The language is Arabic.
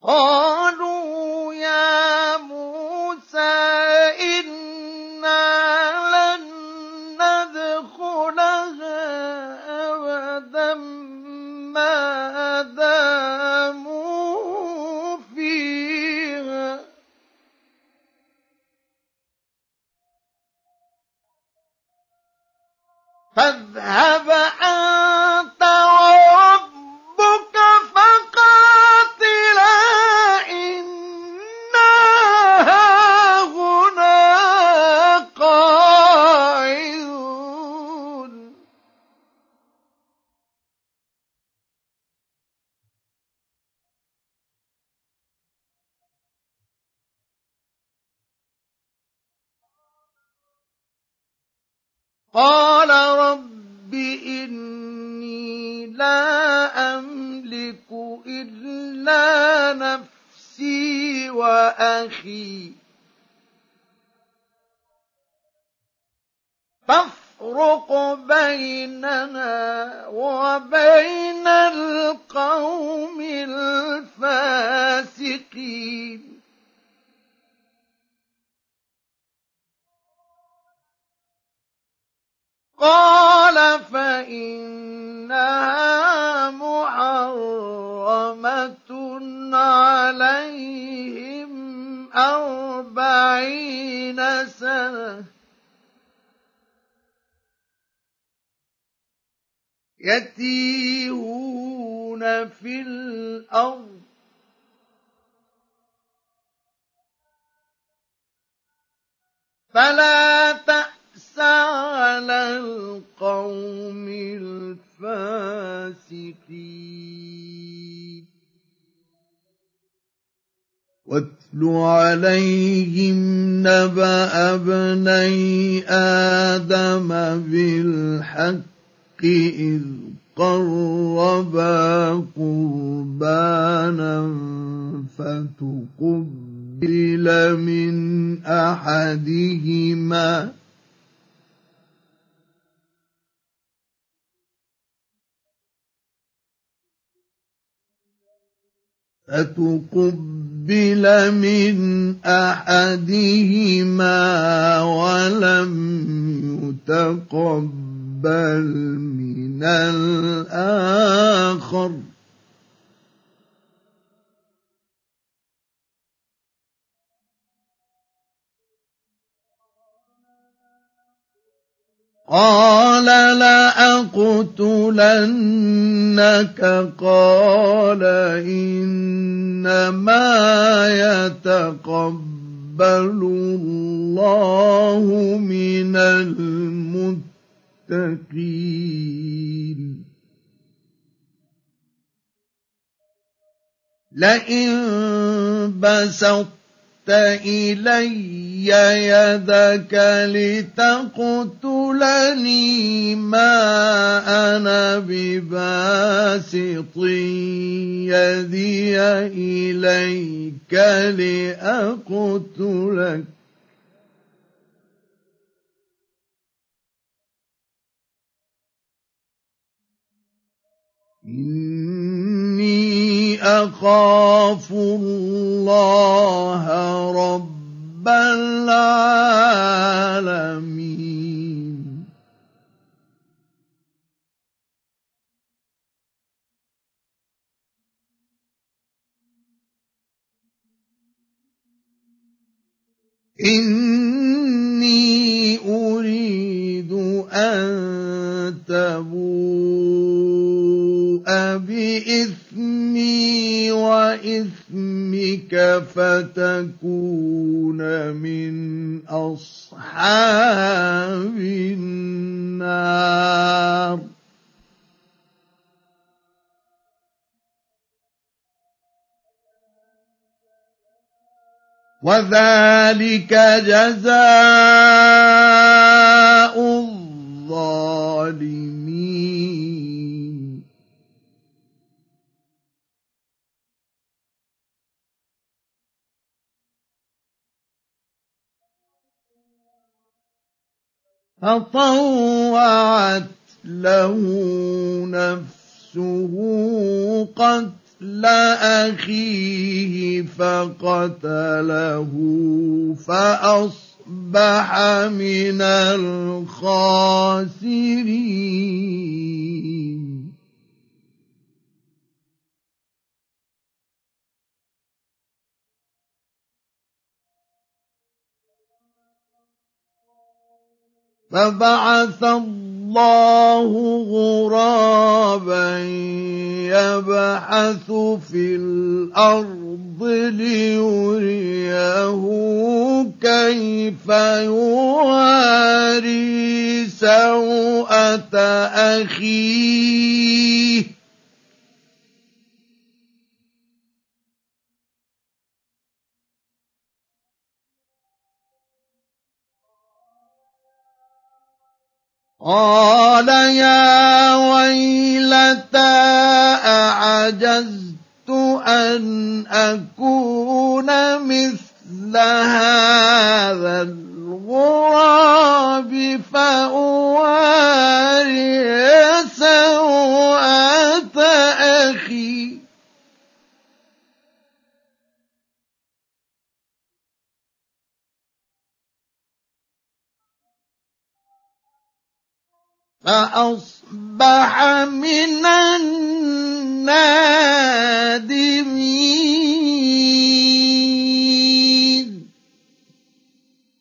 قالوا يا موسى إنا لن ندخلها أبدا ما داموا فيها فاذهب أنت وربك فقاتلا إنا هاهنا قاعدون قال رب إني لا أملك إلا نفسي وأخي فافرق بيننا وبين القوم الفاسقين قال فإنها محرمة عليهم 40 سنة يتيهون في الأرض فلا تأس على القوم الفاسقين واتل عليهم نبأ ابني آدم بالحق إذ قربا قربانا فتقبل من أحدهما ولم يتقبل من الآخر قال لأقتلنك قال إنما يتقبل الله من المتقين لئن بسطت إلي يدك لتقتلني ما أنا بباسط يدي إليك لأقتلك إني أخاف الله رب العالمين إني أريد أن تبوء بإثمي وإثمك فتكون من أصحاب النار وذلك جزاء الظالمين فطوعت له نفسه قتل أخيه فقتله فأصبح من الخاسرين. فبعث الله غرابا يبحث في الأرض ليريه كيف يواري سوءة أخيه قال يا ويلتى أعجزت أن أكون مثل هذا الغراب فأواري سوءة أخي فأصبح من